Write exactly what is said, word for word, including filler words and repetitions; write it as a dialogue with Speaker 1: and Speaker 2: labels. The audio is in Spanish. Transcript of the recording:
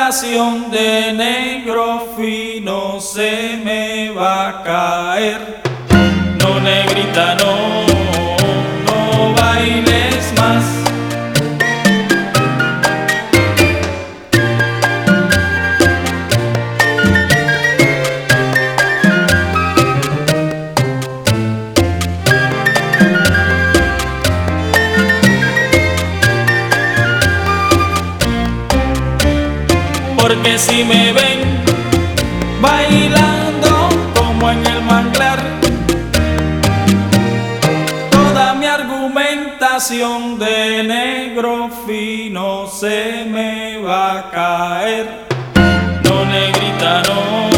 Speaker 1: argumentación de negro fino se me va a caer. No, negrita, no, no bailes más. Porque si me ven bailando como en el manglar, toda mi argumentación de negro fino se me va a caer. No, negrita, no.